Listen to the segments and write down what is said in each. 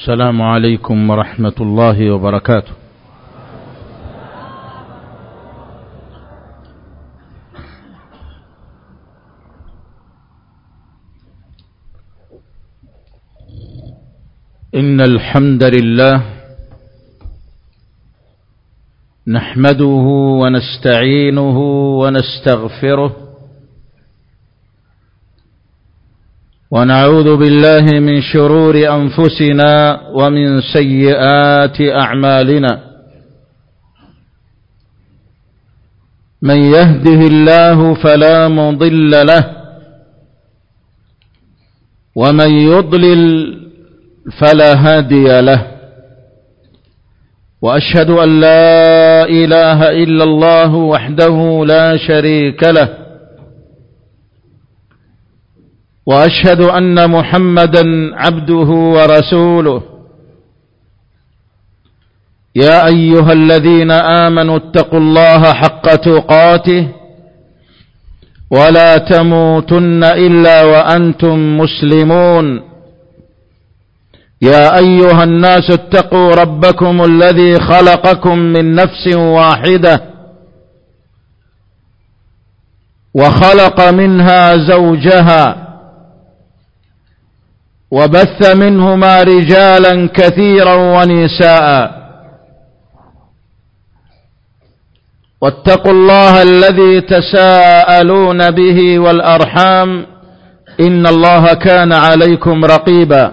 السلام عليكم ورحمة الله وبركاته. إن الحمد لله نحمده ونستعينه ونستغفره ونعوذ بالله من شرور أنفسنا ومن سيئات أعمالنا. من يهده الله فلا مضل له ومن يضلل فلا هادي له، وأشهد أن لا إله إلا الله وحده لا شريك له، وأشهد أن محمدا عبده ورسوله. يا أيها الذين آمنوا اتقوا الله حق تقاته ولا تموتن إلا وأنتم مسلمون. يا أيها الناس اتقوا ربكم الذي خلقكم من نفس واحدة وخلق منها زوجها وبث منهما رجالا كثيرا ونساء، واتقوا الله الذي تساءلون به والأرحام إن الله كان عليكم رقيبا.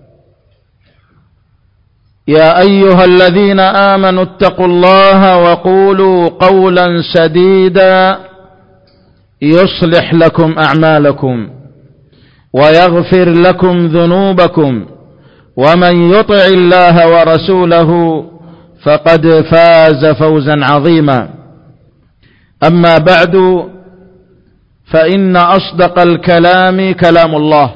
يا أيها الذين آمنوا اتقوا الله وقولوا قولا سديدا يصلح لكم أعمالكم ويغفر لكم ذنوبكم، ومن يطع الله ورسوله فقد فاز فوزا عظيما. أما بعد، فإن أصدق الكلام كلام الله،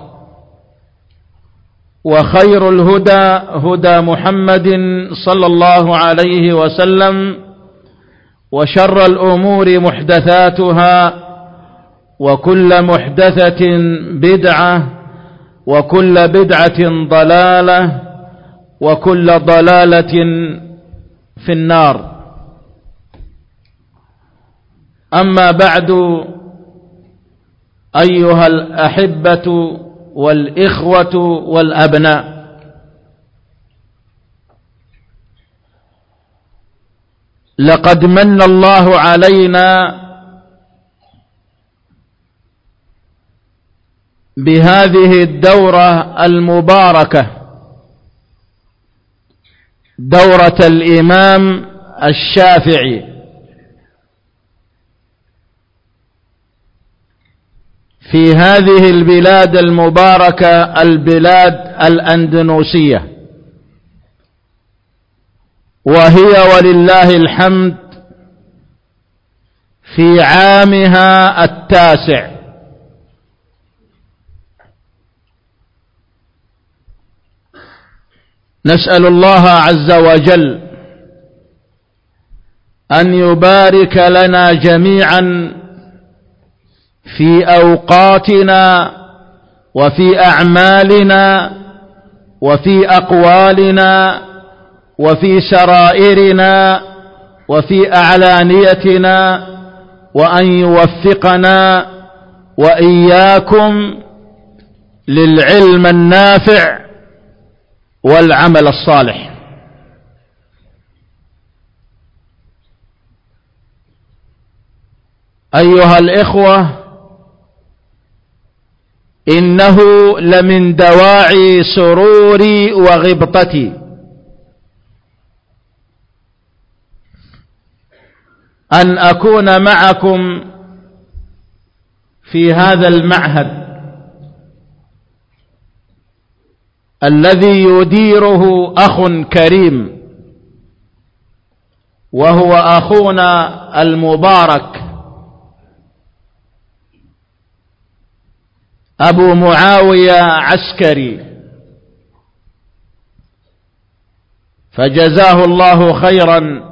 وخير الهدى هدى محمد صلى الله عليه وسلم، وشر الأمور محدثاتها، وكل محدثة بدعة، وكل بدعة ضلالة، وكل ضلالة في النار. أما بعد، أيها الأحبة والإخوة والأبناء، لقد من الله علينا بهذه الدورة المباركة، دورة الإمام الشافعي، في هذه البلاد المباركة، البلاد الأندونيسية، وهي ولله الحمد في عامها التاسع. نسأل الله عز وجل أن يبارك لنا جميعا في أوقاتنا وفي أعمالنا وفي أقوالنا وفي سرائرنا وفي أعلانيتنا، وأن يوفقنا وإياكم للعلم النافع والعمل الصالح. أيها الإخوة، إنه لمن دواعي سروري وغبطتي أن أكون معكم في هذا المعهد الذي يديره أخ كريم، وهو أخونا المبارك أبو معاوية عسكري، فجزاه الله خيرا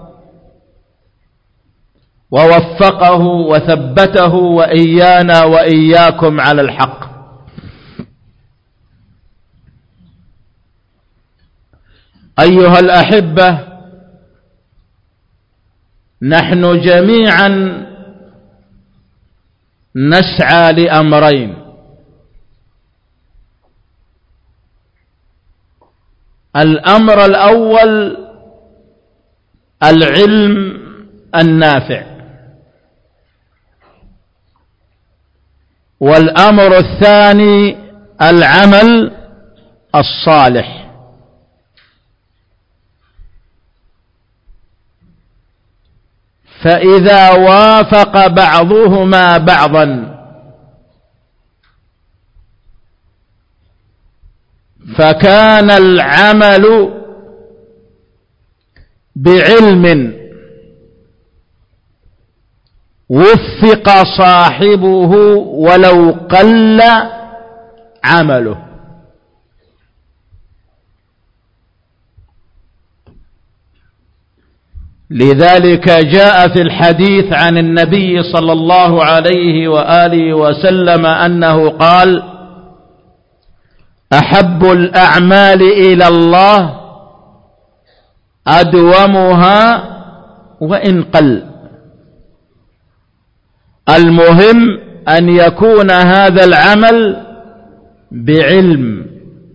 ووفقه وثبته وإيانا وإياكم على الحق. أيها الأحبة، نحن جميعا نسعى لأمرين: الأمر الأول العلم النافع، والأمر الثاني العمل الصالح. فإذا وافق بعضهما بعضا فكان العمل بعلم وفق صاحبه ولو قل عمله. لذلك جاء في الحديث عن النبي صلى الله عليه وآله وسلم أنه قال: أحب الأعمال إلى الله أدومها وإن قل. المهم أن يكون هذا العمل بعلم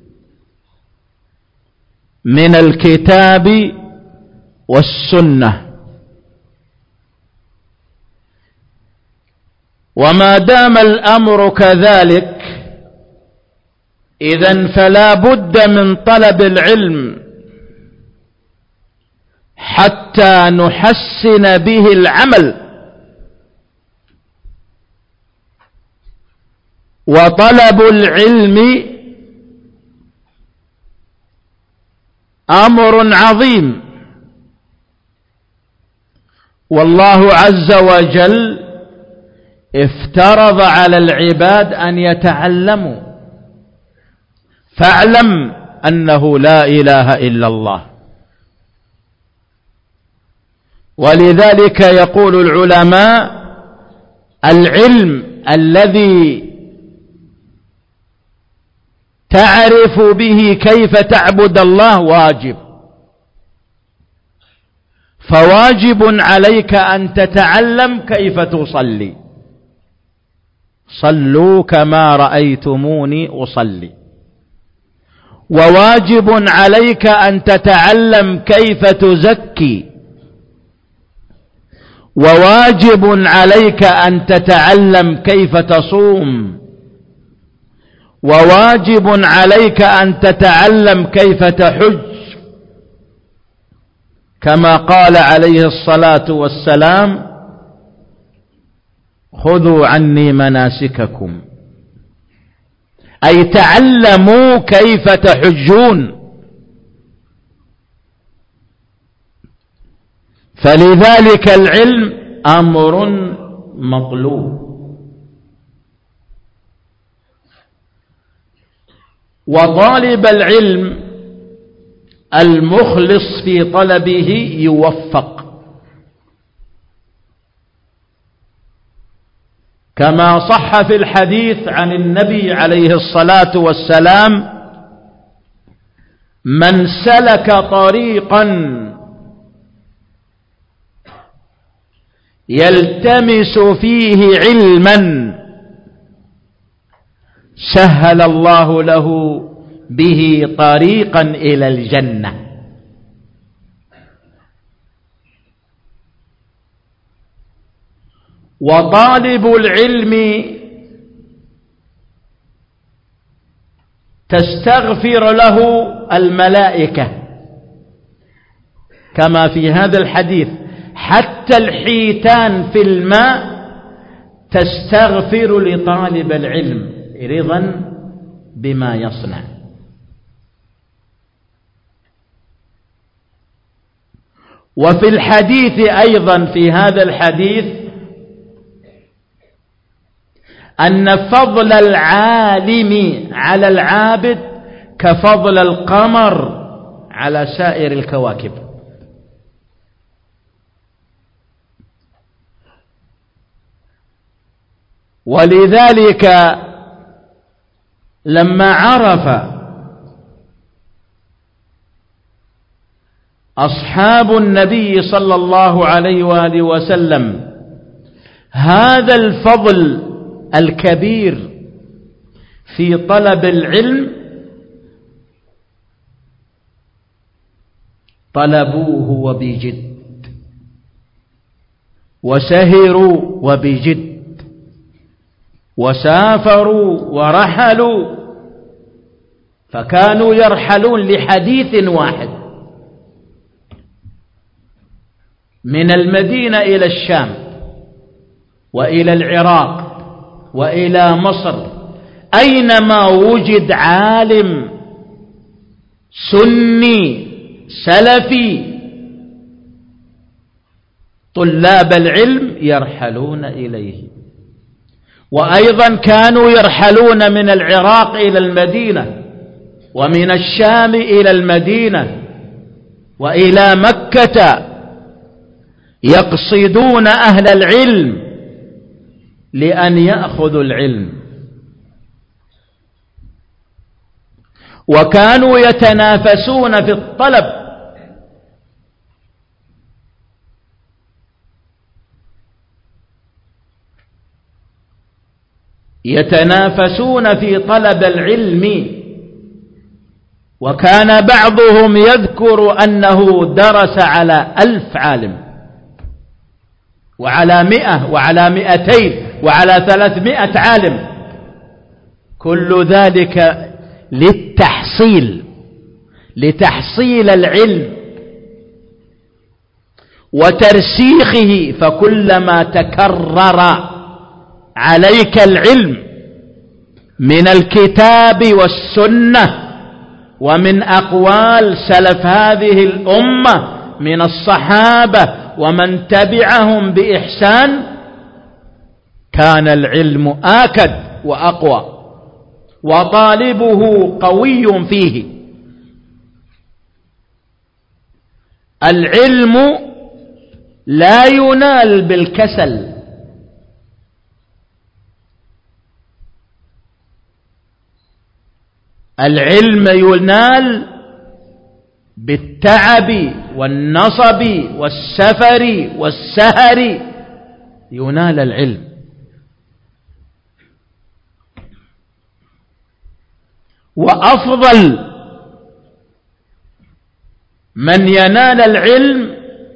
من الكتاب والسنة. وما دام الأمر كذلك إذن فلا بد من طلب العلم حتى نحسن به العمل. وطلب العلم أمر عظيم، والله عز وجل افترض على العباد أن يتعلموا. فاعلم أنه لا إله إلا الله. ولذلك يقول العلماء: العلم الذي تعرف به كيف تعبد الله واجب، فواجب عليك أن تتعلم كيف تصلي. صلوا كما رأيتموني أصلي. وواجب عليك أن تتعلم كيف تزكي. وواجب عليك أن تتعلم كيف تصوم. وواجب عليك أن تتعلم كيف تحج، كما قال عليه الصلاة والسلام: خذوا عني مناسككم، أي تعلموا كيف تحجون. فلذلك العلم أمر مطلوب. وطالب العلم المخلص في طلبه يوفق، كما صح في الحديث عن النبي عليه الصلاة والسلام: من سلك طريقا يلتمس فيه علما سهل الله له به طريقا إلى الجنة. وطالب العلم تستغفر له الملائكة، كما في هذا الحديث: حتى الحيتان في الماء تستغفر لطالب العلم رضا بما يصنع. وفي الحديث أيضا، في هذا الحديث، أن فضل العالم على العابد كفضل القمر على سائر الكواكب. ولذلك لما عرف أصحاب النبي صلى الله عليه وآله وسلم هذا الفضل الكبير في طلب العلم طلبوه وبجد، وسهروا وبجد، وسافروا ورحلوا، فكانوا يرحلون لحديث واحد من المدينة إلى الشام وإلى العراق وإلى مصر، أينما وجد عالم سني سلفي طلاب العلم يرحلون إليه. وأيضا كانوا يرحلون من العراق إلى المدينة، ومن الشام إلى المدينة، وإلى مكة، يقصدون أهل العلم لأن يأخذوا العلم. وكانوا يتنافسون في الطلب، يتنافسون في طلب العلم. وكان بعضهم يذكر أنه درس على 1000 عالم، وعلى 100 وعلى 200 وعلى 300 عالم، كل ذلك لتحصيل العلم وترسيخه. فكلما تكرر عليك العلم من الكتاب والسنة ومن أقوال سلف هذه الأمة من الصحابة ومن تبعهم بإحسان، كان العلم آكد وأقوى، وطالبه قوي فيه. العلم لا ينال بالكسل، العلم ينال بالتعب والنصب والسفر والسهر، ينال العلم. وأفضل من ينال العلم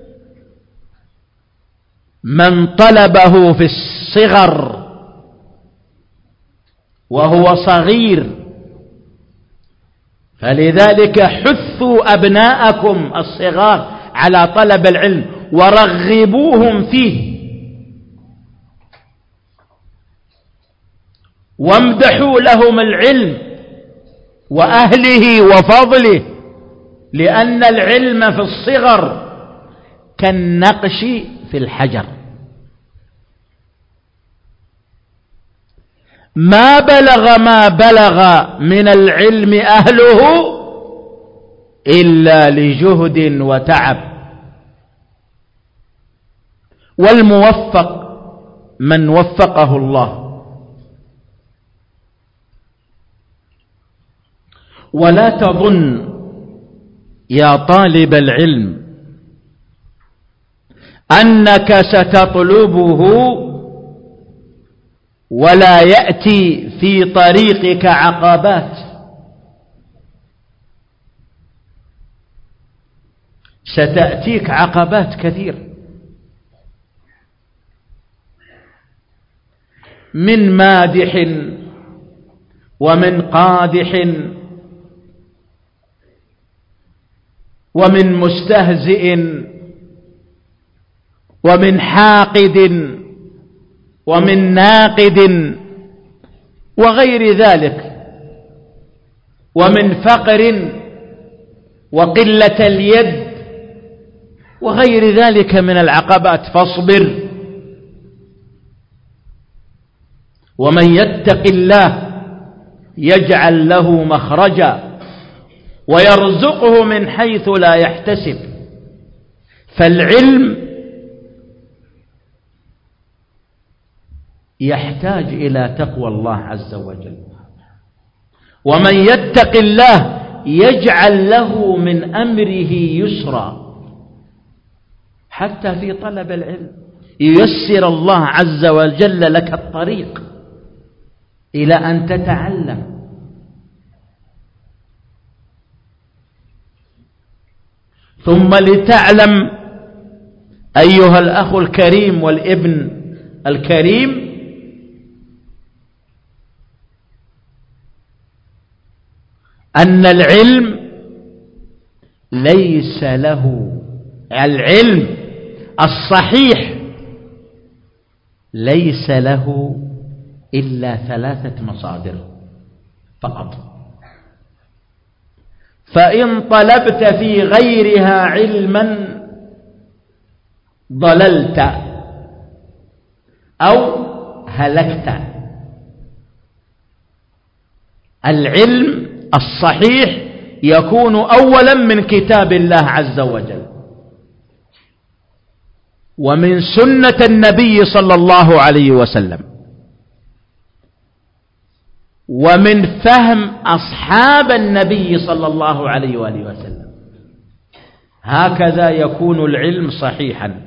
من طلبه في الصغر وهو صغير. فلذلك حثوا أبناءكم الصغار على طلب العلم ورغبوهم فيه، وامدحوا لهم العلم وأهله وفضله، لأن العلم في الصغر كالنقش في الحجر، ما بلغ من العلم أهله إلا لجهد وتعب. والموفق من وفقه الله. ولا تظن يا طالب العلم أنك ستطلبه ولا يأتي في طريقك عقبات، ستأتيك عقبات كثير، من مادح ومن قادح ومن مستهزئ ومن حاقد ومن ناقد وغير ذلك، ومن فقر وقلة اليد وغير ذلك من العقبات. فاصبر، ومن يتق الله يجعل له مخرجا ويرزقه من حيث لا يحتسب. فالعلم يحتاج إلى تقوى الله عز وجل، ومن يتق الله يجعل له من أمره يسرا. حتى في طلب العلم ييسر الله عز وجل لك الطريق إلى أن تتعلم. ثم لتعلم أيها الأخ الكريم والابن الكريم أن العلم ليس له، العلم الصحيح ليس له إلا 3 مصادر فقط. فإن طلبت في غيرها علما ضللت أو هلكت. العلم الصحيح يكون أولا من كتاب الله عز وجل ومن سنة النبي صلى الله عليه وسلم ومن فهم أصحاب النبي صلى الله عليه وآله وسلم. هكذا يكون العلم صحيحا.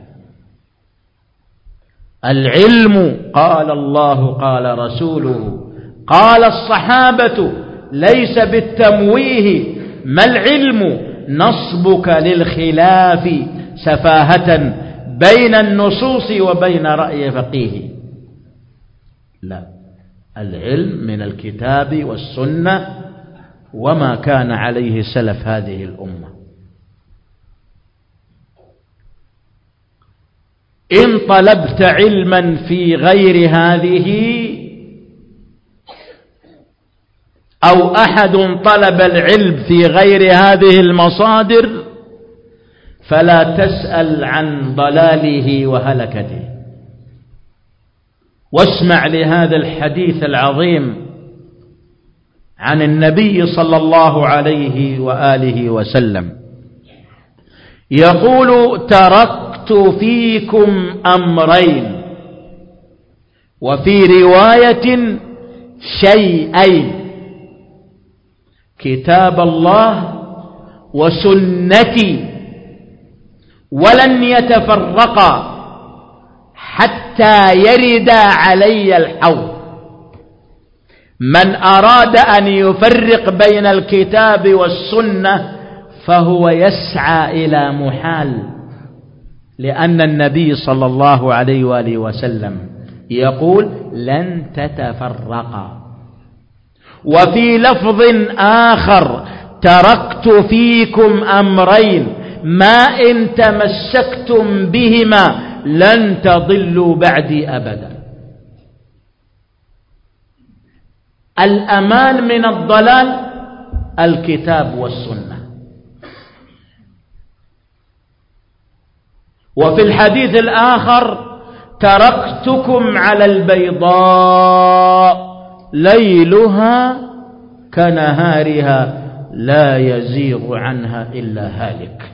العلم قال الله قال رسوله قال الصحابة ليس بالتمويه. ما العلم؟ نصبك للخلاف سفاهة بين النصوص وبين رأي فقيه. لا، العلم من الكتاب والسنة وما كان عليه سلف هذه الأمة. إن طلبت علما في غير هذه أو أحد طلب العلم في غير هذه المصادر فلا تسأل عن ضلاله وهلكته. واسمع لهذا الحديث العظيم عن النبي صلى الله عليه وآله وسلم يقول: تركت فيكم أمرين، وفي رواية شيئين: كتاب الله وسنتي، ولن يتفرقا حتى يرد علي الحوض. من أراد أن يفرق بين الكتاب والسنة فهو يسعى إلى محال، لأن النبي صلى الله عليه وآله وسلم يقول: لن تتفرقا. وفي لفظ آخر: تركت فيكم أمرين ما إن تمسكتم بهما لن تضلوا بعدي أبدا. الأمان من الضلال الكتاب والسنة. وفي الحديث الآخر: تركتكم على البيضاء ليلها كنهارها لا يزيغ عنها إلا هالك.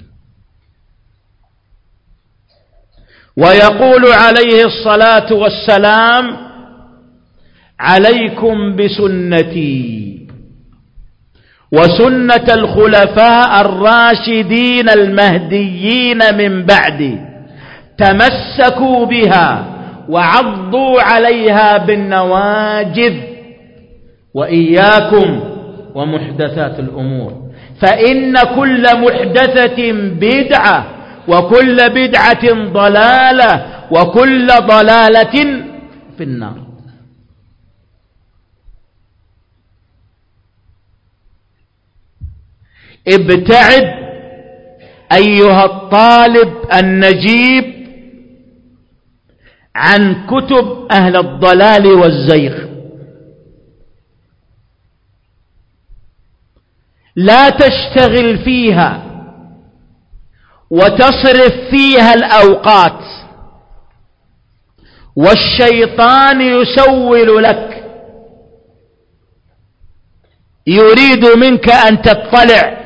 ويقول عليه الصلاة والسلام: عليكم بسنتي وسنة الخلفاء الراشدين المهديين من بعدي، تمسكوا بها وعضوا عليها بالنواجذ، وإياكم ومحدثات الأمور، فإن كل محدثة بدعة، وكل بدعة ضلالة، وكل ضلالة في النار. ابتعد أيها الطالب النجيب عن كتب أهل الضلال والزيغ. لا تشتغل فيها وتصرف فيها الأوقات، والشيطان يسول لك، يريد منك أن تطلع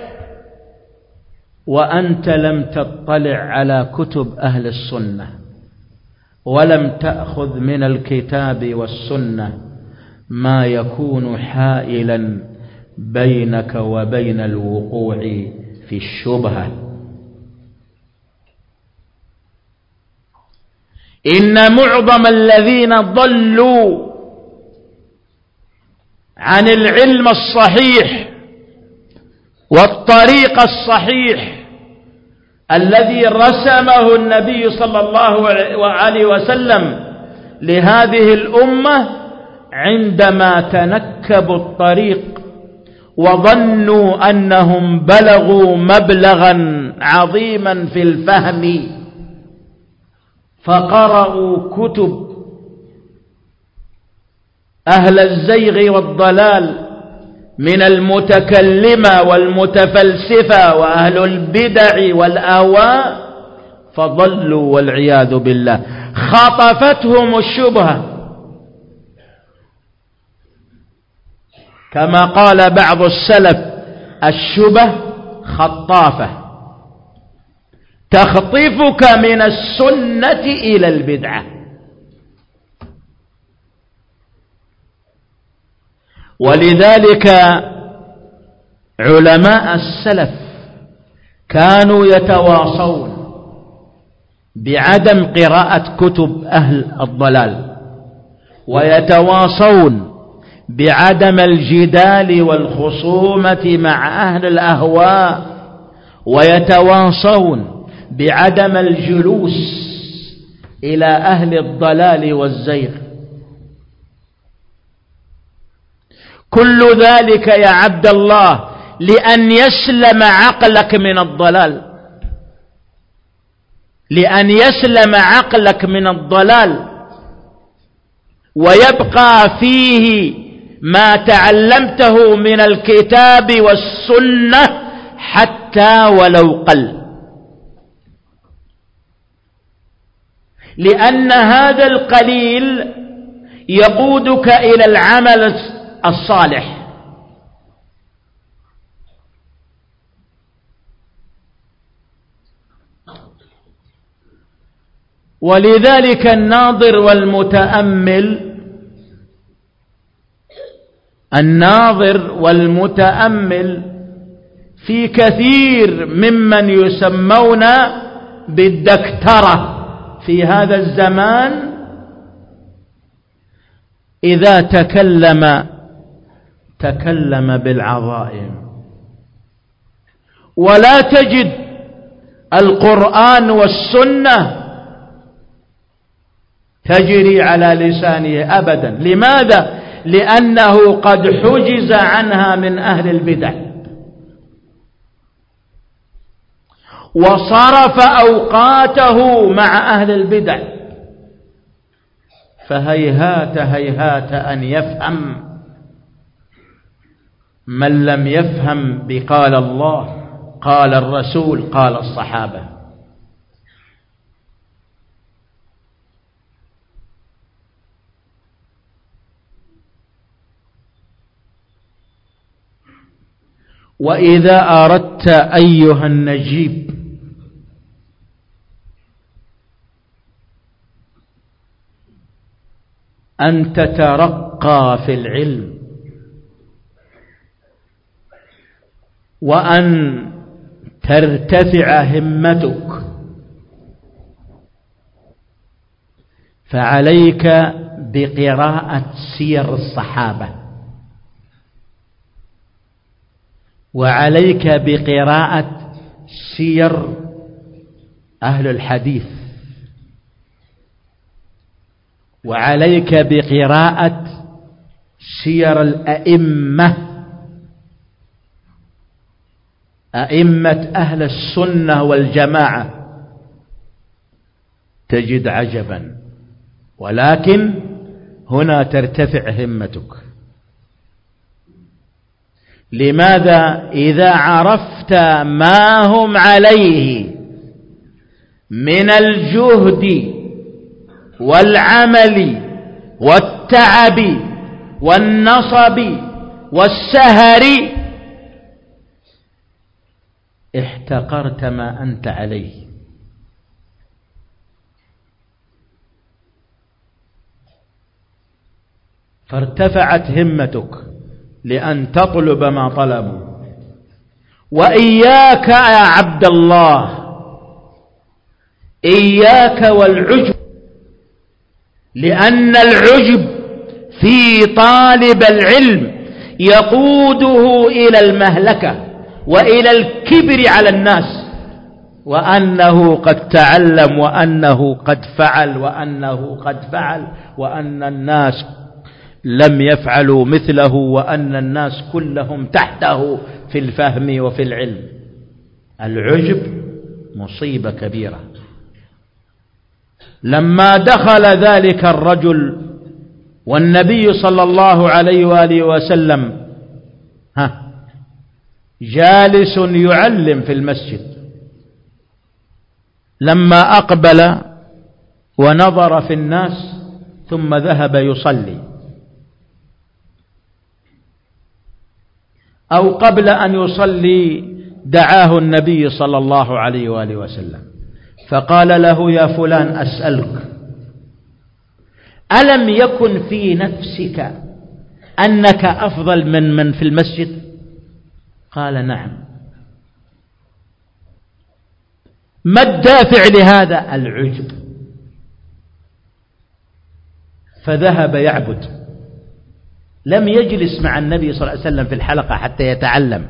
وأنت لم تطلع على كتب أهل السنة، ولم تأخذ من الكتاب والسنة ما يكون حائلا بينك وبين الوقوع في الشبهة. إن معظم الذين ضلوا عن العلم الصحيح والطريق الصحيح الذي رسمه النبي صلى الله عليه وسلم لهذه الأمة عندما تنكبوا الطريق وظنوا أنهم بلغوا مبلغا عظيما في الفهم فقرأوا كتب أهل الزيغ والضلال من المتكلمة والمتفلسفة وأهل البدع والأهواء فضلوا والعياذ بالله. خطفتهم الشبهة كما قال بعض السلف: الشبه خطافة تخطفك من السنة إلى البدعة. ولذلك علماء السلف كانوا يتواصون بعدم قراءة كتب أهل الضلال، ويتواصون بعدم الجدال والخصومة مع أهل الأهواء، ويتواصون بعدم الجلوس إلى أهل الضلال والزيغ. كل ذلك يا عبد الله لأن يسلم عقلك من الضلال، لأن يسلم عقلك من الضلال ويبقى فيه ما تعلمته من الكتاب والسنة حتى ولو قل. لأن هذا القليل يقودك إلى العمل الصالح. ولذلك الناظر والمتأمل في كثير ممن يسمون بالدكترة في هذا الزمان إذا تكلم بالعظائم، ولا تجد القرآن والسنة تجري على لسانه أبدا. لماذا؟ لأنه قد حجز عنها من أهل البدع وصرف أوقاته مع أهل البدع، فهيهات هيهات أن يفهم من لم يفهم بقال الله قال الرسول قال الصحابة. وإذا أردت أيها النجيب أن تترقى في العلم وأن ترتفع همتك، فعليك بقراءة سير الصحابة، وعليك بقراءة سير أهل الحديث، وعليك بقراءة سير الأئمة، أئمة أهل السنة والجماعة. تجد عجبا، ولكن هنا ترتفع همتك. لماذا؟ إذا عرفت ما هم عليه من الجهد والعمل والتعب والنصب والسهر احتقرت ما أنت عليه. فارتفعت همتك لأن تطلب ما طلبوا. وإياك يا عبد الله، إياك والعجب لأن العجب في طالب العلم يقوده إلى المهلكة وإلى الكبر على الناس، وأنه قد تعلم وأنه قد فعل وأنه قد فعل، وأن الناس لم يفعلوا مثله، وأن الناس كلهم تحته في الفهم وفي العلم. العجب مصيبة كبيرة. لما دخل ذلك الرجل والنبي صلى الله عليه وآله وسلم جالس يعلم في المسجد، لما أقبل ونظر في الناس ثم ذهب يصلي، أو قبل أن يصلي دعاه النبي صلى الله عليه وآله وسلم فقال له: يا فلان أسألك، ألم يكن في نفسك أنك أفضل من في المسجد؟ قال: نعم. ما الدافع لهذا؟ العجب. فذهب يعبد، لم يجلس مع النبي صلى الله عليه وسلم في الحلقة حتى يتعلم،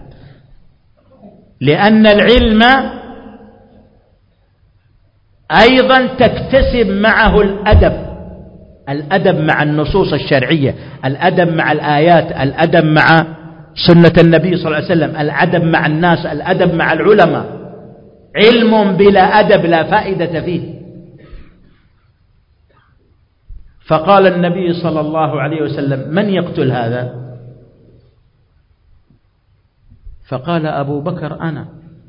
لأن العلم أيضا تكتسب معه الأدب مع النصوص الشرعية، الأدب مع الآيات، الأدب مع سنة النبي صلى الله عليه وسلم، الأدب مع الناس، الأدب مع العلماء. علم بلا أدب لا فائدة فيه. فقال النبي صلى الله عليه وسلم: من يقتل هذا؟ فقال أبو بكر: أنا.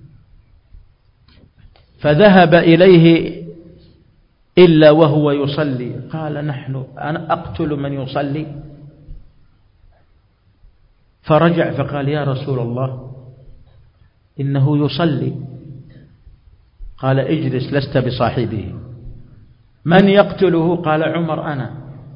فذهب إليه إلا وهو يصلي، قال: أنا أقتل من يصلي؟ فرجع فقال: يا رسول الله إنه يصلي. قال: اجلس لست بصاحبه. من يقتله؟ قال: عمر أنا.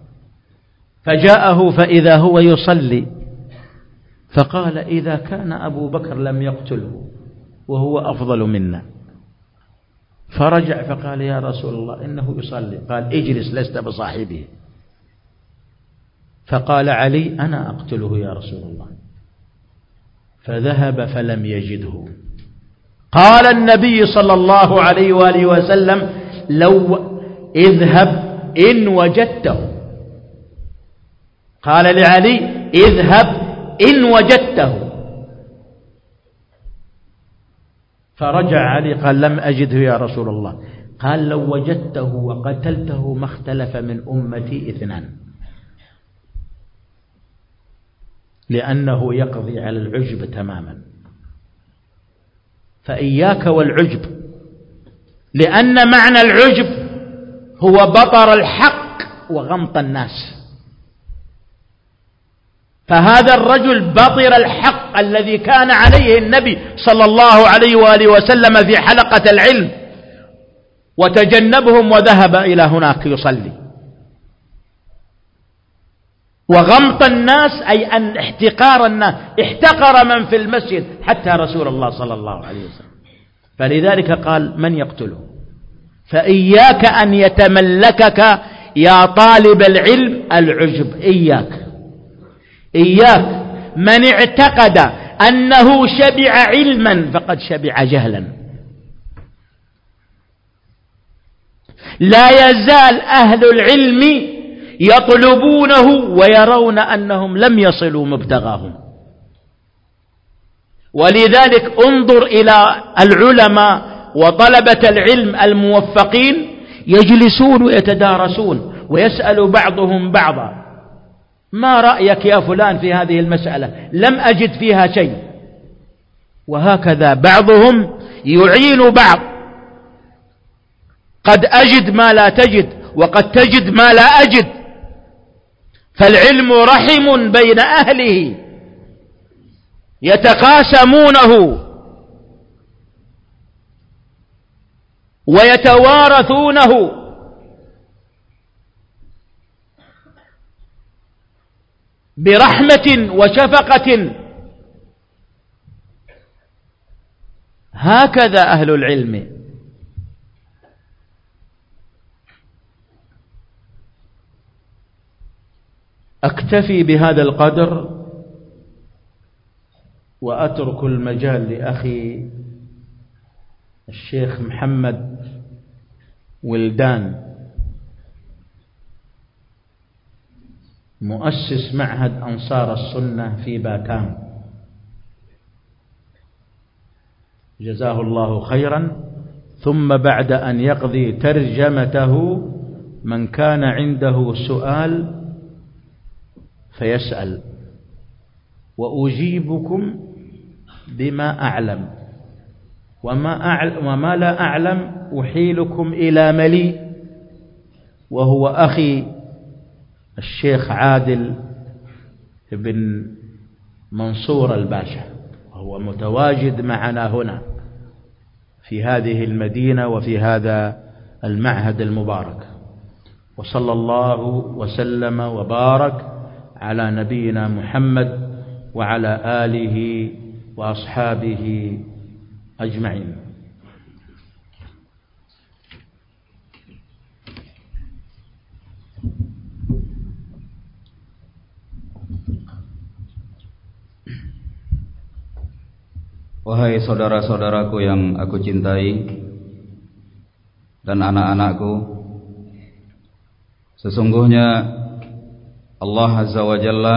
فجاءه فإذا هو يصلي، فقال: إذا كان أبو بكر لم يقتله وهو أفضل منا. فرجع فقال: يا رسول الله إنه يصلي. قال: اجلس لست بصاحبه. فقال علي: أنا أقتله يا رسول الله. فذهب فلم يجده. قال النبي صلى الله عليه وآله وسلم: لو اذهب إن وجدته. قال لعلي: اذهب إن وجدته. فرجع علي قال: لم أجده يا رسول الله. قال: لو وجدته وقتلته ما اختلف من أمتي اثنان، لأنه يقضي على العجب تماما. فإياك والعجب، لأن معنى العجب هو بطر الحق وغمط الناس. فهذا الرجل بطر الحق الذي كان عليه النبي صلى الله عليه وآله وسلم في حلقة العلم، وتجنبهم وذهب إلى هناك يصلي. وغمط الناس أي أن احتقار الناس، احتقر من في المسجد حتى رسول الله صلى الله عليه وسلم. فلذلك قال: من يقتله؟ فإياك أن يتملكك يا طالب العلم العجب. إياك من اعتقد أنه شبع علما فقد شبع جهلا. لا يزال أهل العلم يطلبونه ويرون أنهم لم يصلوا مبتغاهم. ولذلك انظر إلى العلماء وطلبة العلم الموفقين، يجلسون ويتدارسون ويسأل بعضهم بعضا: ما رأيك يا فلان في هذه المسألة؟ لم أجد فيها شيء. وهكذا بعضهم يعين بعض، قد أجد ما لا تجد وقد تجد ما لا أجد. فالعلم رحم بين أهله يتقاسمونه ويتوارثونه. برحمة وشفقة. هكذا أهل العلم. أكتفي بهذا القدر وأترك المجال لأخي الشيخ محمد ولدان مؤسس معهد أنصار السنة في باكام، جزاه الله خيرا. ثم بعد أن يقضي ترجمته من كان عنده سؤال فيسأل، وأجيبكم بما أعلم، وما لا أعلم أحيلكم إلى ملي، وهو أخي الشيخ عادل بن منصور الباشا، وهو متواجد معنا هنا في هذه المدينة وفي هذا المعهد المبارك. وصلى الله وسلم وبارك على نبينا محمد وعلى آله وأصحابه أجمعين. Wahai saudara-saudaraku yang aku cintai dan anak-anakku, sesungguhnya Allah Azza wa Jalla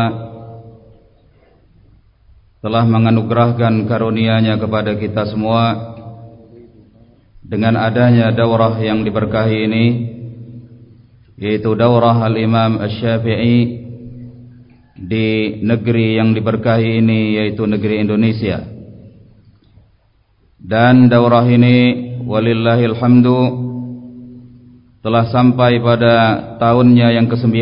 telah menganugerahkan karunia-Nya kepada kita semua dengan adanya daurah yang diberkahi ini, yaitu daurah Al-Imam Asy-Syafi'i di negeri yang diberkahi ini, yaitu negeri Indonesia. Dan daurah ini walillahil hamdu telah sampai pada tahunnya yang ke-9.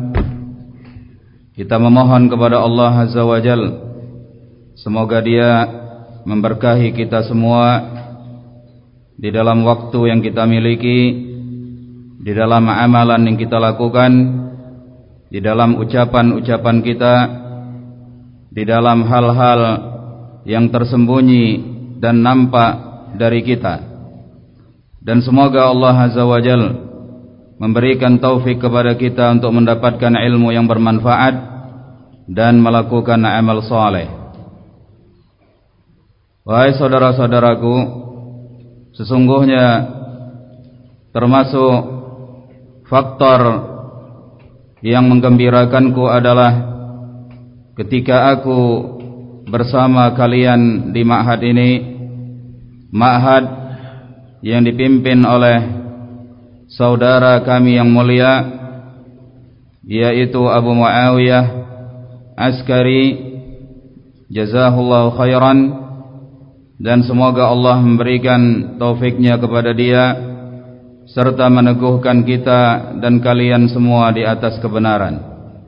Kita memohon kepada Allah Azza wa Jal, semoga Dia memberkahi kita semua di dalam waktu yang kita miliki, di dalam amalan yang kita lakukan, di dalam ucapan-ucapan kita, di dalam hal-hal yang tersembunyi dan nampak dari kita. Dan semoga Allah Azza wa Jal memberikan taufik kepada kita untuk mendapatkan ilmu yang bermanfaat dan melakukan amal saleh. Wahai saudara-saudaraku, sesungguhnya termasuk faktor yang menggembirakanku adalah ketika aku bersama kalian di ma'had ini, ma'had yang dipimpin oleh saudara kami yang mulia, yaitu Abu Muawiyah Askari, jazahullahu khairan, dan semoga Allah memberikan taufiknya kepada dia serta meneguhkan kita dan kalian semua di atas kebenaran.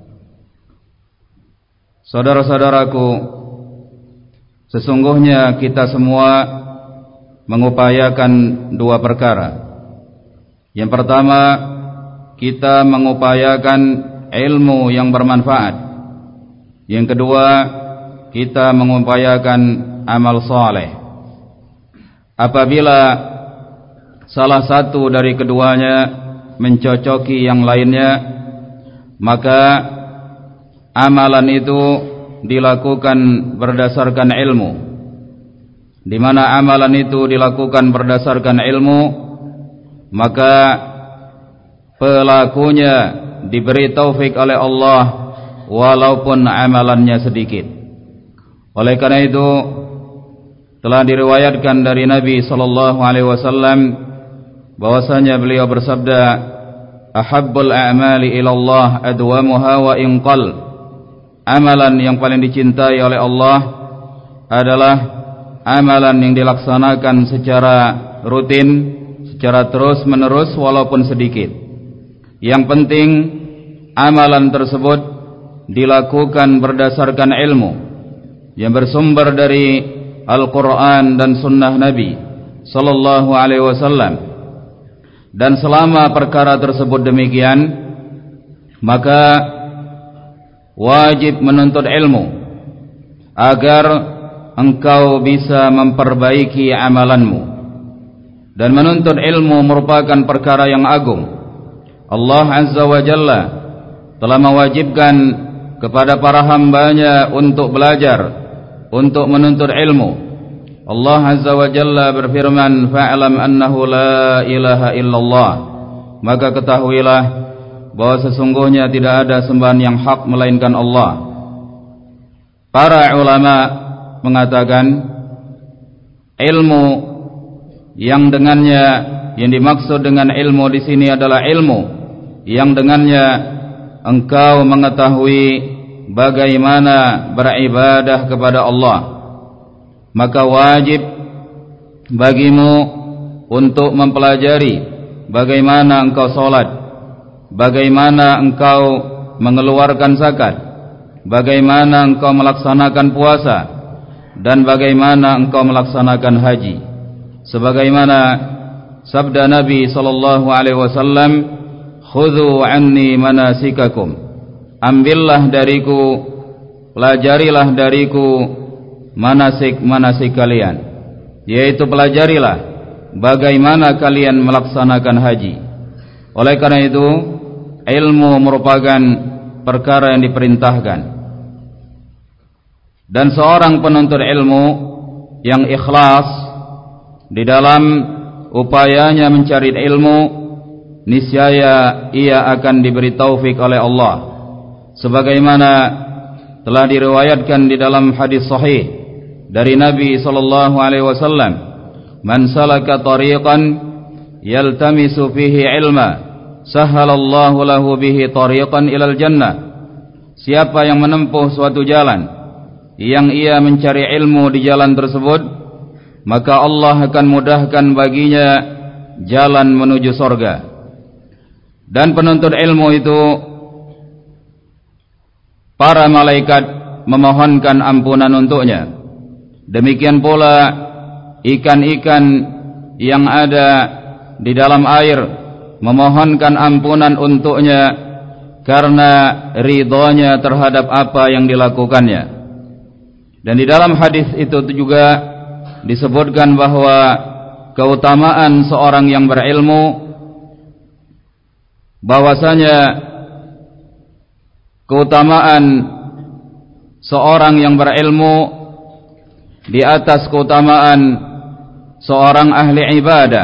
Saudara-saudaraku, sesungguhnya kita semua mengupayakan dua perkara. Yang pertama, kita mengupayakan ilmu yang bermanfaat. Yang kedua, kita mengupayakan amal saleh. Apabila salah satu dari keduanya mencocoki yang lainnya, maka amalan itu dilakukan berdasarkan ilmu. Di mana amalan itu dilakukan berdasarkan ilmu, maka pelakunya diberi taufik oleh Allah walaupun amalannya sedikit. Oleh karena itu telah diriwayatkan dari Nabi sallallahu alaihi wasallam bahwasanya beliau bersabda, "Ahabbul a'mali ila Allah adwamuha wa in qall." Amalan yang paling dicintai oleh Allah adalah amalan yang dilaksanakan secara rutin, secara terus-menerus walaupun sedikit. Yang penting amalan tersebut dilakukan berdasarkan ilmu yang bersumber dari Al-Quran dan Sunnah Nabi sallallahu alaihi wasallam. Dan selama perkara tersebut demikian, maka wajib menuntut ilmu agar engkau bisa memperbaiki amalanmu. Dan menuntut ilmu merupakan perkara yang agung. Allah Azza wa Jalla telah mewajibkan kepada para hambanya untuk belajar, untuk menuntut ilmu. Allah Azza wa Jalla berfirman, fa'lam annahu la ilaha illallah, maka ketahuilah bahwa sesungguhnya tidak ada sembahan yang hak melainkan Allah. Para ulama mengatakan ilmu yang dengannya, yang dimaksud dengan ilmu di sini adalah ilmu yang dengannya engkau mengetahui bagaimana beribadah kepada Allah. Maka wajib bagimu untuk mempelajari bagaimana engkau sholat, bagaimana engkau mengeluarkan zakat, bagaimana engkau melaksanakan puasa, dan bagaimana engkau melaksanakan haji. Sebagaimana sabda Nabi sallallahu alaihi wasallam, khudhu anni manasikakum, ambillah dariku, pelajarilah dariku manasik-manasik kalian, yaitu pelajarilah bagaimana kalian melaksanakan haji. Oleh karena itu, ilmu merupakan perkara yang diperintahkan, dan seorang penuntut ilmu yang ikhlas di dalam upayanya mencari ilmu, niscaya ia akan diberi taufik oleh Allah, sebagaimana telah diriwayatkan di dalam hadis sahih dari Nabi sallallahu alaihi wasallam, man salaka tariqan yaltamisu fihi ilma sahhalallahu lahu bihi tariqan ilal jannah. Siapa yang menempuh suatu jalan yang ia mencari ilmu di jalan tersebut, maka Allah akan mudahkan baginya jalan menuju surga. Dan penuntut ilmu itu, para malaikat memohonkan ampunan untuknya. Demikian pula ikan-ikan yang ada di dalam air memohonkan ampunan untuknya karena ridhonya terhadap apa yang dilakukannya. Dan di dalam hadis itu juga disebutkan bahwa keutamaan seorang yang berilmu, bahwasanya keutamaan seorang yang berilmu di atas keutamaan seorang ahli ibadah,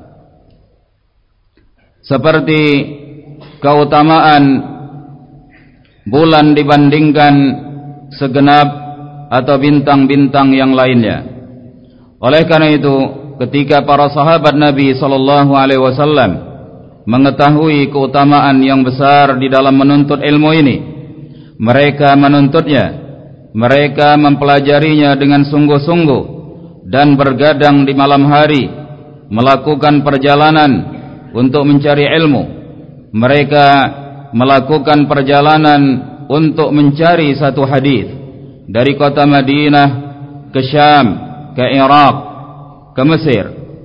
seperti keutamaan bulan dibandingkan segenap atau bintang-bintang yang lainnya. Oleh karena itu, ketika para sahabat Nabi sallallahu alaihi wasallam mengetahui keutamaan yang besar di dalam menuntut ilmu ini, mereka menuntutnya, mereka mempelajarinya dengan sungguh-sungguh dan bergadang di malam hari, melakukan perjalanan untuk mencari ilmu. Mereka melakukan perjalanan untuk mencari satu hadis dari kota Madinah ke Syam, ke Irak, ke Mesir.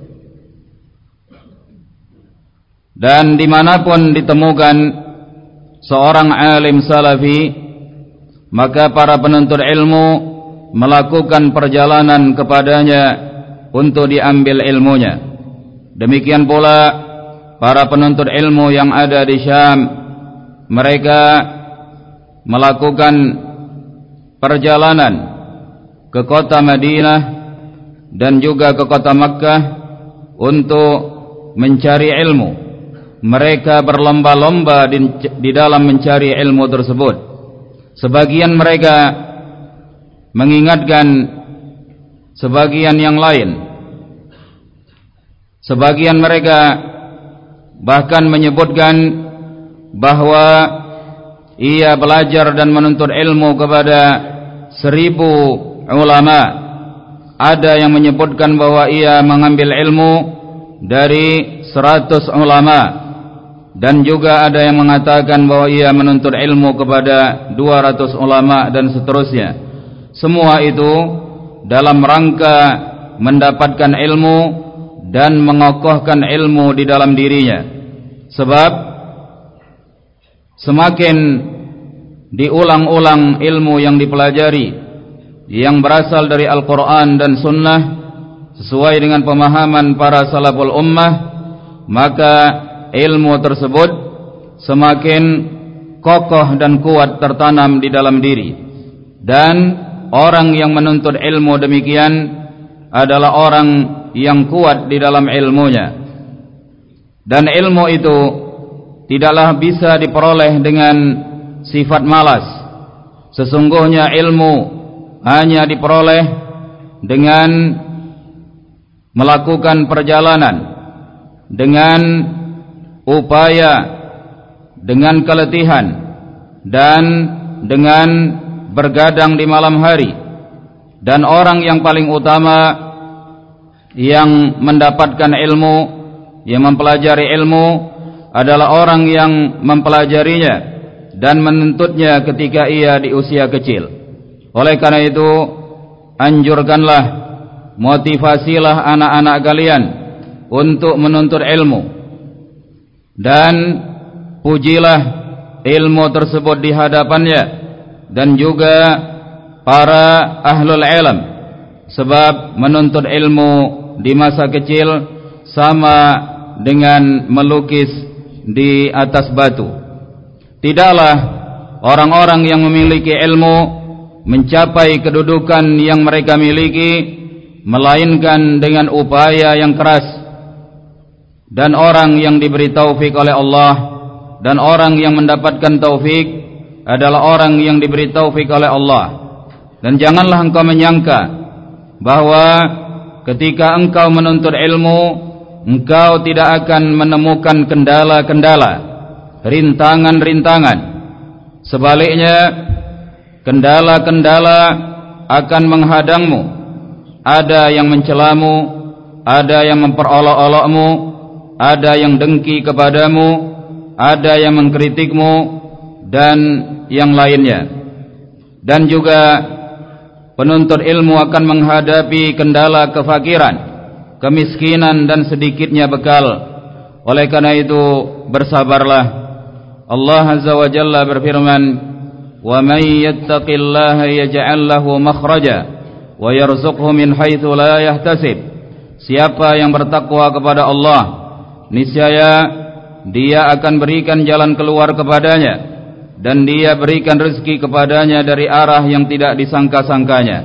Dan dimanapun ditemukan seorang alim salafi, maka para penuntut ilmu melakukan perjalanan kepadanya untuk diambil ilmunya. Demikian pula para penuntut ilmu yang ada di Syam, mereka melakukan perjalanan ke kota Madinah dan juga ke kota Makkah untuk mencari ilmu. Mereka berlomba-lomba di dalam mencari ilmu tersebut. Sebagian mereka mengingatkan sebagian yang lain. Sebagian mereka bahkan menyebutkan bahwa ia belajar dan menuntut ilmu kepada 1000 ulama. Ada yang menyebutkan bahwa ia mengambil ilmu dari 100 ulama. Dan juga ada yang mengatakan bahwa ia menuntut ilmu kepada 200 ulama dan seterusnya. Semua itu dalam rangka mendapatkan ilmu dan mengokohkan ilmu di dalam dirinya. Sebab semakin diulang-ulang ilmu yang dipelajari yang berasal dari Al-Quran dan Sunnah sesuai dengan pemahaman para salaful ummah, maka ilmu tersebut semakin kokoh dan kuat tertanam di dalam diri. Dan orang yang menuntut ilmu demikian adalah orang yang kuat di dalam ilmunya. Dan ilmu itu tidaklah bisa diperoleh dengan sifat malas. Sesungguhnya ilmu hanya diperoleh dengan melakukan perjalanan, dengan upaya, dengan keletihan, dan dengan bergadang di malam hari. Dan orang yang paling utama yang mendapatkan ilmu, yang mempelajari ilmu, adalah orang yang mempelajarinya dan menuntutnya ketika ia di usia kecil. Oleh karena itu, anjurkanlah, motivasilah anak-anak kalian untuk menuntut ilmu, dan pujilah ilmu tersebut di hadapannya dan juga para ahlul ilm, sebab menuntut ilmu di masa kecil sama dengan melukis di atas batu. Tidaklah orang-orang yang memiliki ilmu mencapai kedudukan yang mereka miliki melainkan dengan upaya yang keras. Dan orang yang diberi taufik oleh Allah, dan orang yang mendapatkan taufik adalah orang yang diberi taufik oleh Allah. Dan janganlah engkau menyangka bahwa ketika engkau menuntut ilmu, engkau tidak akan menemukan kendala-kendala, rintangan-rintangan. Sebaliknya, kendala-kendala akan menghadangmu. Ada yang mencelamu, ada yang memperolok-olokmu, ada yang dengki kepadamu, ada yang mengkritikmu, dan yang lainnya. Dan juga penuntut ilmu akan menghadapi kendala kefakiran, kemiskinan, dan sedikitnya bekal. Oleh karena itu, bersabarlah. Allah Azza wa Jalla berfirman, "Wa may yattaqillaha yaj'al lahu makhraja wa yarzuqhu min haitsu la yahtasib." Siapa yang bertakwa kepada Allah, niscaya Dia akan berikan jalan keluar kepadanya, dan Dia berikan rezeki kepadanya dari arah yang tidak disangka-sangkanya.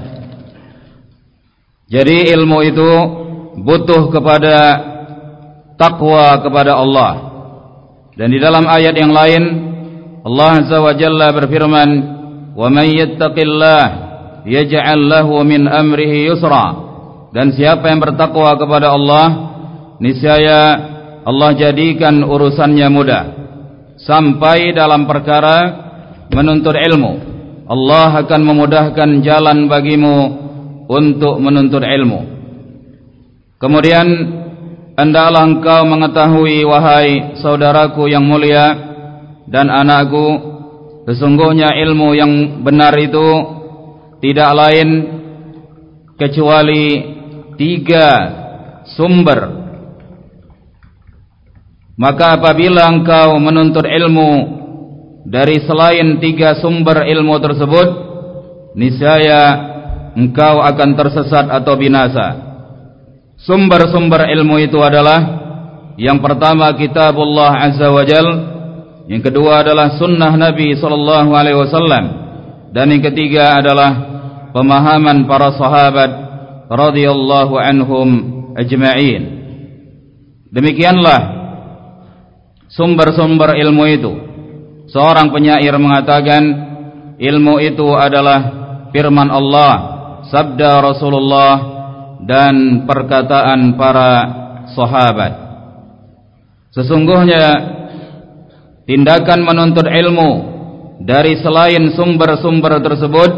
Jadi ilmu itu butuh kepada takwa kepada Allah. Dan di dalam ayat yang lain Allah Azza wa Jalla berfirman, "Wa may yattaqillah yaj'al lahu min amrihi yusra." Dan siapa yang bertakwa kepada Allah, niscaya Allah jadikan urusannya mudah. Sampai dalam perkara menuntut ilmu, Allah akan memudahkan jalan bagimu untuk menuntut ilmu. Kemudian hendaklah engkau mengetahui, wahai saudaraku yang mulia dan anakku, sesungguhnya ilmu yang benar itu tidak lain kecuali 3 sumber. Maka apabila engkau menuntut ilmu dari selain 3 sumber ilmu tersebut, niscaya engkau akan tersesat atau binasa. Sumber-sumber ilmu itu adalah, yang pertama kitabullah azza wa jal, yang kedua adalah sunnah Nabi sallallahu alaihi wasallam, dan yang ketiga adalah pemahaman para sahabat radhiyallahu anhum ajma'in. Demikianlah sumber-sumber ilmu itu. Seorang penyair mengatakan, ilmu itu adalah firman Allah, sabda Rasulullah, dan perkataan para sahabat. Sesungguhnya tindakan menuntut ilmu dari selain sumber-sumber tersebut,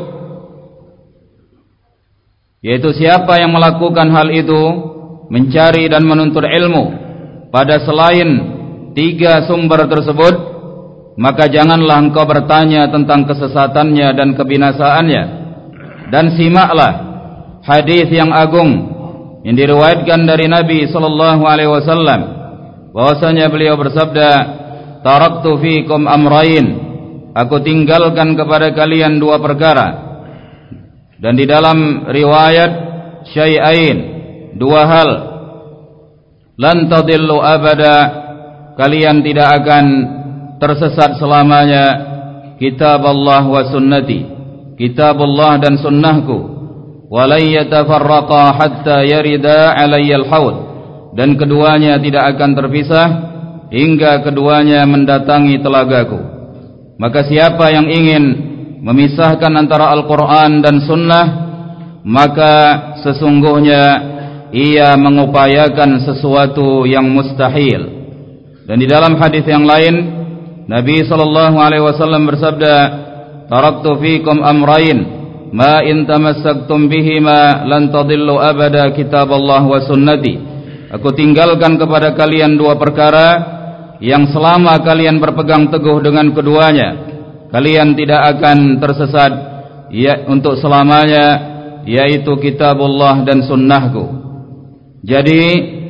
yaitu siapa yang melakukan hal itu, mencari dan menuntut ilmu pada selain 3 sumber tersebut, maka janganlah engkau bertanya tentang kesesatannya dan kebinasaannya. Dan simaklah hadis yang agung yang diriwayatkan dari Nabi sallallahu alaihi wasallam, bahwasanya beliau bersabda, "Taraktu fikum amrayn." Aku tinggalkan kepada kalian 2 perkara. Dan di dalam riwayat, syai'ain, 2 hal. Lan tadillu abada, kalian tidak akan tersesat selamanya. kitab Allah wa sunnati, kitab Allah dan sunnahku, wa la yatafarraqa hatta yarida alayya al-haud, dan keduanya tidak akan terpisah hingga keduanya mendatangi telagaku. Maka siapa yang ingin memisahkan antara Al-Quran dan sunnah, maka sesungguhnya ia mengupayakan sesuatu yang mustahil. Dan di dalam hadis yang lain, Nabi SAW bersabda, taraktu fikum amrain ma in tamassaktum bihima lan tadillu abada kitab Allah wa sunnati. Aku tinggalkan kepada kalian dua perkara yang selama kalian berpegang teguh dengan keduanya, kalian tidak akan tersesat untuk selamanya, yaitu kitabullah dan sunnahku. Jadi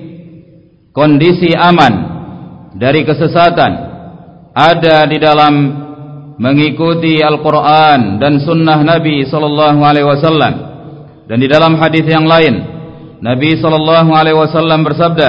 kondisi aman dari kesesatan ada di dalam mengikuti Al-Quran dan sunnah Nabi SAW. Dan di dalam hadis yang lain, Nabi SAW bersabda,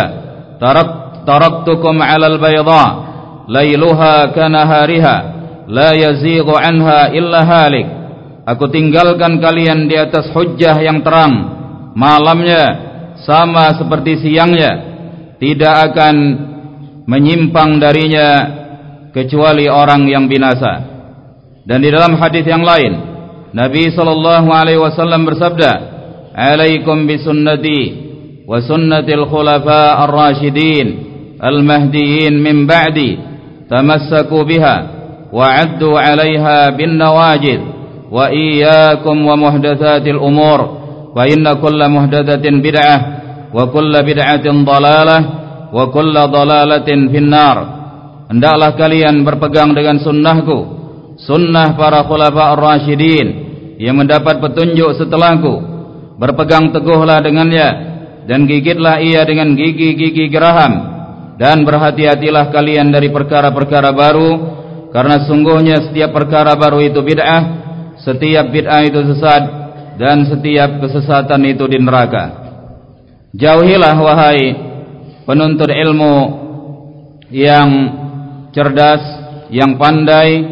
taraktukum 'alal bayda lailuha kanahariha la yazighu anha illa halik. Aku tinggalkan kalian di atas hujjah yang terang, malamnya sama seperti siangnya, tidak akan menyimpang darinya kecuali orang yang binasa. Dan di dalam hadis yang lain, Nabi SAW bersabda, alaikum bisunnati wa sunnatil khulafa ar-rasyidin al-mahdiyin min ba'di tamassaku biha wa 'addu 'alaiha bin nawajid wa iyyakum wa muhdatsatil umur fa inna kulla muhdatsatin bid'ah wa kulla bid'atin dhalalah wa kulla dhalalatin finnar. Hendaklah kalian berpegang dengan sunnahku, sunnah para khulafa ar-rasyidin yang mendapat petunjuk setelahku. Berpegang teguhlah dengannya dan gigitlah ia dengan gigi-gigi geraham. Dan berhati-hatilah kalian dari perkara-perkara baru, karena sungguhnya setiap perkara baru itu bid'ah, setiap bid'ah itu sesat, dan setiap kesesatan itu di neraka. Jauhilah wahai penuntut ilmu yang cerdas, yang pandai,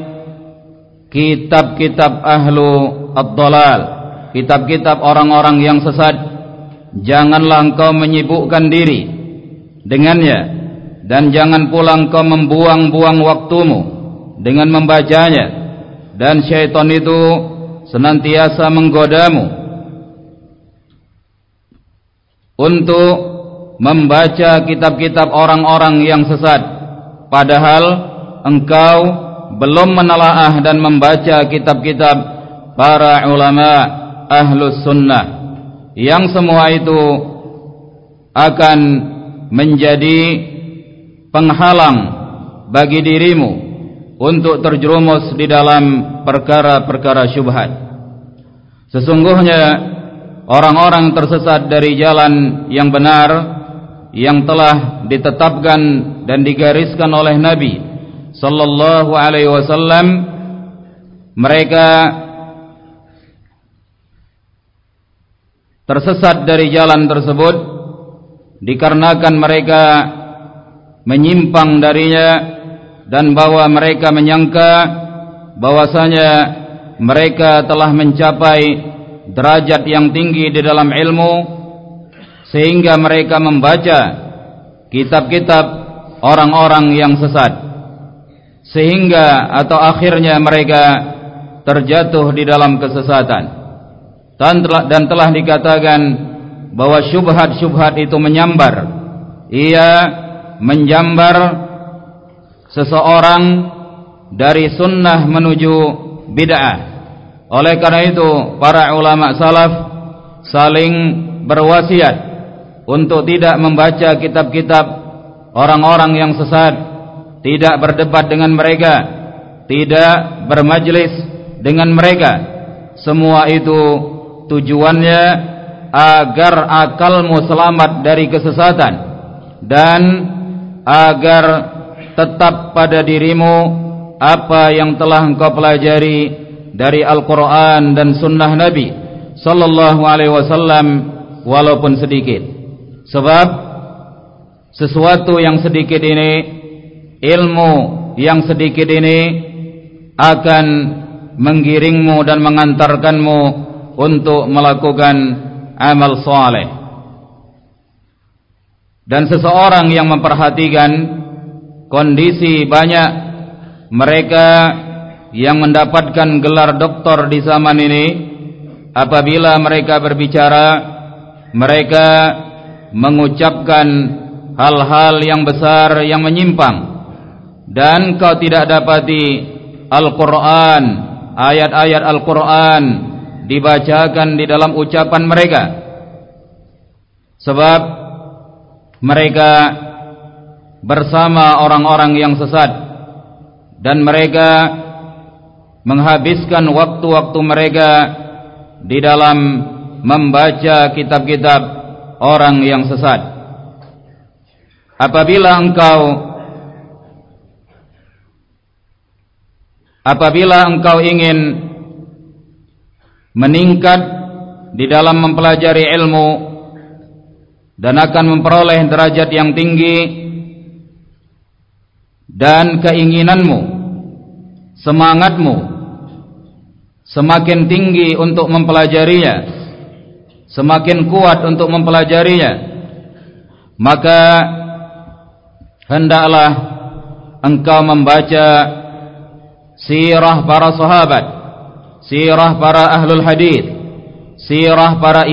kitab-kitab ahlu ad-dhalal, kitab-kitab orang-orang yang sesat. Janganlah engkau menyibukkan diri dengannya, dan jangan pula engkau membuang-buang waktumu dengan membacanya. Dan syaitan itu senantiasa menggodamu untuk membaca kitab-kitab orang-orang yang sesat, padahal engkau belum menelaah dan membaca kitab-kitab para ulama ahlus sunnah, yang semua itu akan menjadi penghalang bagi dirimu untuk terjerumus di dalam perkara-perkara syubhat. Sesungguhnya orang-orang tersesat dari jalan yang benar yang telah ditetapkan dan digariskan oleh Nabi sallallahu alaihi wasallam, mereka tersesat dari jalan tersebut dikarenakan mereka menyimpang darinya, dan bahwa mereka menyangka bahwasanya mereka telah mencapai derajat yang tinggi di dalam ilmu, sehingga mereka membaca kitab-kitab orang-orang yang sesat, sehingga atau akhirnya mereka terjatuh di dalam kesesatan. Dan telah dikatakan bahwa syubhat-syubhat itu menyambar, ia menjambar seseorang dari sunnah menuju bid'ah. Oleh karena itu para ulama salaf saling berwasiat untuk tidak membaca kitab-kitab orang-orang yang sesat, tidak berdebat dengan mereka, tidak bermajlis dengan mereka. Semua itu tujuannya agar akalmu selamat dari kesesatan, dan agar tetap pada dirimu apa yang telah engkau pelajari dari Al-Quran dan Sunnah Nabi Sallallahu Alaihi Wasallam, walaupun sedikit. Sebab sesuatu yang sedikit ini, ilmu yang sedikit ini akan menggiringmu dan mengantarkanmu untuk melakukan amal saleh. Dan seseorang yang memperhatikan kondisi banyak mereka yang mendapatkan gelar doktor di zaman ini, apabila mereka berbicara, mereka mengucapkan hal-hal yang besar yang menyimpang, dan kau tidak dapati Al-Quran, ayat-ayat Al-Quran dibacakan di dalam ucapan mereka, sebab mereka bersama orang-orang yang sesat, dan mereka menghabiskan waktu-waktu mereka di dalam membaca kitab-kitab orang yang sesat. Apabila engkau ingin meningkat di dalam mempelajari ilmu dan akan memperoleh derajat yang tinggi, dan keinginanmu, semangatmu semakin tinggi untuk mempelajarinya, semakin kuat untuk mempelajarinya, maka hendaklah engkau membaca sirah para sahabat, sirah para ahlul hadis, sirah para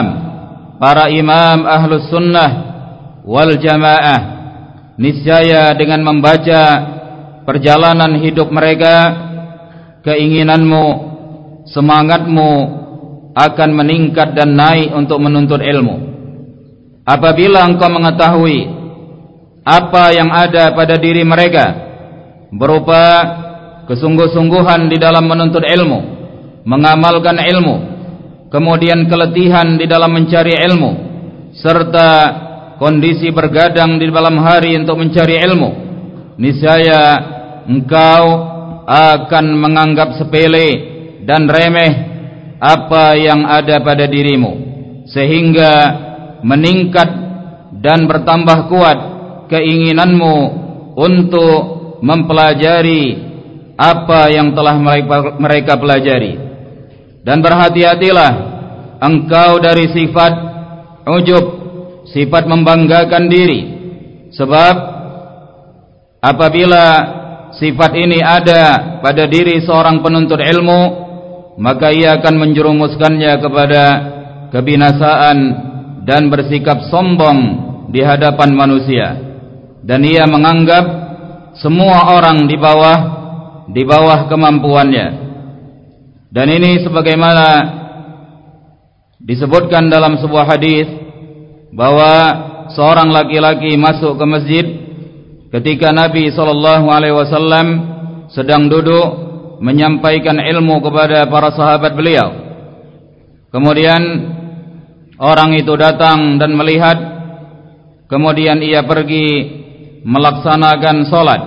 imam ahlus sunnah wal jamaah. Niscaya dengan membaca perjalanan hidup mereka, keinginanmu, semangatmu akan meningkat dan naik untuk menuntut ilmu. Apabila engkau mengetahui apa yang ada pada diri mereka berupa kesungguh-sungguhan di dalam menuntut ilmu, mengamalkan ilmu, kemudian keletihan di dalam mencari ilmu, serta kondisi bergadang di malam hari untuk mencari ilmu, niscaya engkau akan menganggap sepele dan remeh apa yang ada pada dirimu, sehingga meningkat dan bertambah kuat keinginanmu untuk mempelajari apa yang telah mereka pelajari. Dan berhati-hatilah engkau dari sifat ujub, sifat membanggakan diri, sebab apabila sifat ini ada pada diri seorang penuntut ilmu, maka ia akan menjerumuskannya kepada kebinasaan dan bersikap sombong di hadapan manusia, dan ia menganggap semua orang di bawah kemampuannya. Dan ini sebagaimana disebutkan dalam sebuah hadis bahwa seorang laki-laki masuk ke masjid ketika Nabi SAW sedang duduk menyampaikan ilmu kepada para sahabat beliau. Kemudian orang itu datang dan melihat, kemudian ia pergi melaksanakan sholat.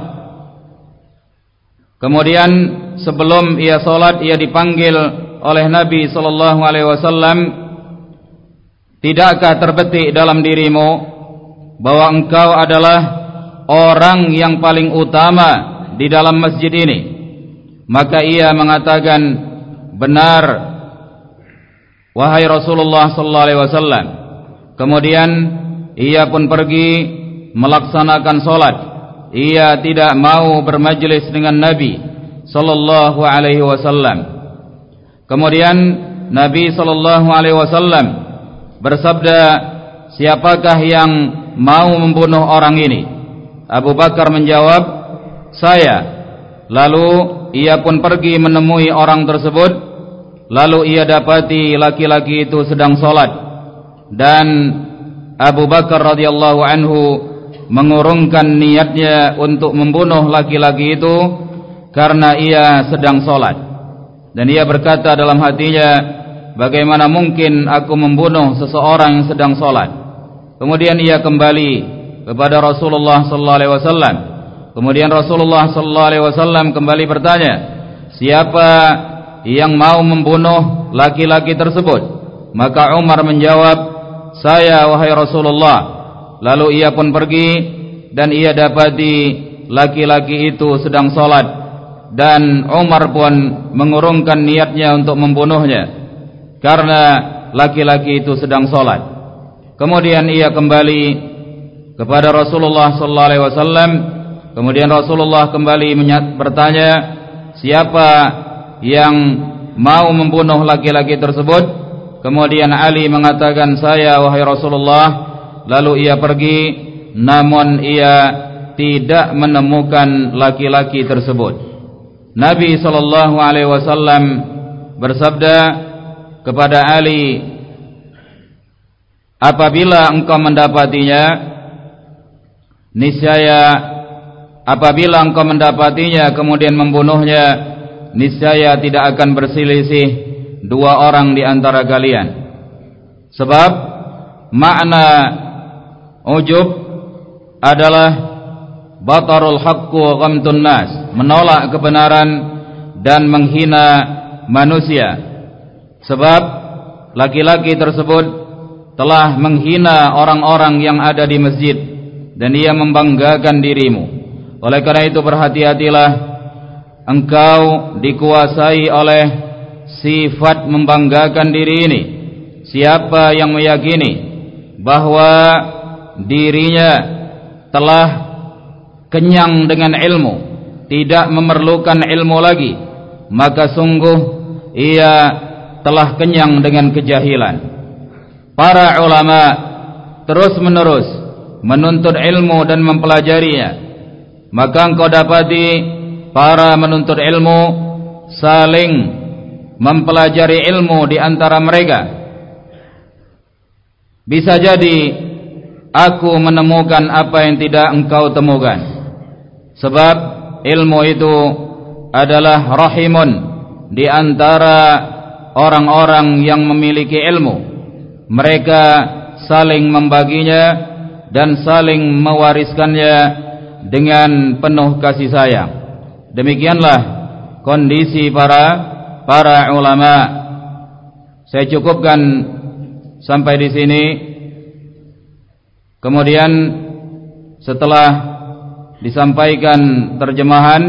Kemudian sebelum ia sholat, ia dipanggil oleh Nabi SAW, tidakkah terbetik dalam dirimu bahwa engkau adalah orang yang paling utama di dalam masjid ini? Maka ia mengatakan, benar wahai Rasulullah SAW. Kemudian ia pun pergi melaksanakan sholat. Ia tidak mau bermajlis dengan Nabi sallallahu alaihi wasallam. Kemudian Nabi sallallahu alaihi wasallam bersabda, siapakah yang mau membunuh orang ini? Abu Bakar menjawab, saya. Lalu ia pun pergi menemui orang tersebut. Lalu ia dapati laki-laki itu sedang sholat, dan Abu Bakar radhiyallahu anhu mengurungkan niatnya untuk membunuh laki-laki itu karena ia sedang sholat. Dan ia berkata dalam hatinya, bagaimana mungkin aku membunuh seseorang yang sedang sholat? Kemudian ia kembali kepada Rasulullah SAW. Kemudian Rasulullah SAW kembali bertanya, siapa yang mau membunuh laki-laki tersebut? Maka Umar menjawab, saya wahai Rasulullah. Lalu ia pun pergi dan ia dapati laki-laki itu sedang sholat, dan Umar pun mengurungkan niatnya untuk membunuhnya karena laki-laki itu sedang sholat. Kemudian ia kembali kepada Rasulullah sallallahu alaihi wasallam. Kemudian Rasulullah kembali bertanya, siapa yang mau membunuh laki-laki tersebut? Kemudian Ali mengatakan, saya wahai Rasulullah. Lalu ia pergi, namun ia tidak menemukan laki-laki tersebut. Nabi sallallahu alaihi wasallam bersabda kepada Ali, apabila engkau mendapatinya, niscaya apabila engkau mendapatinya kemudian membunuhnya, niscaya tidak akan berselisih dua orang di antara kalian. Sebab makna ujub adalah batarul haqqu wa ghamtun nas, menolak kebenaran dan menghina manusia. Sebab laki-laki tersebut telah menghina orang-orang yang ada di masjid dan ia membanggakan dirimu. Oleh karena itu berhati-hatilah, engkau dikuasai oleh sifat membanggakan diri ini. Siapa yang meyakini bahwa dirinya telah kenyang dengan ilmu, tidak memerlukan ilmu lagi, maka sungguh ia telah kenyang dengan kejahilan. Para ulama terus menerus menuntut ilmu dan mempelajarinya, maka engkau dapati para menuntut ilmu saling mempelajari ilmu di antara mereka. Bisa jadi aku menemukan apa yang tidak engkau temukan. Sebab ilmu itu adalah rahimun di antara orang-orang yang memiliki ilmu. Mereka saling membaginya dan saling mewariskannya dengan penuh kasih sayang. Demikianlah kondisi para ulama. Saya cukupkan sampai di sini. Kemudian setelah disampaikan terjemahan,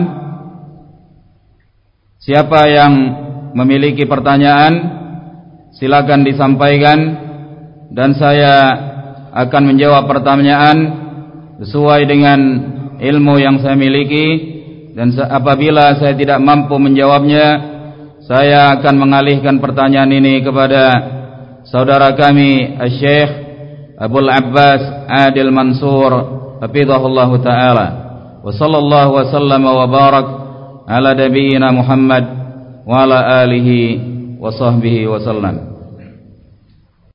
siapa yang memiliki pertanyaan silakan disampaikan dan saya akan menjawab pertanyaan sesuai dengan ilmu yang saya miliki. Dan apabila saya tidak mampu menjawabnya, saya akan mengalihkan pertanyaan ini kepada saudara kami Syekh Abul Abbas Adil Mansur hafizahullahu taala. Wa sallallahu wa sallama wa barak ala nabiyyina Muhammad wa ala alihi wa sahbihi wa sallam.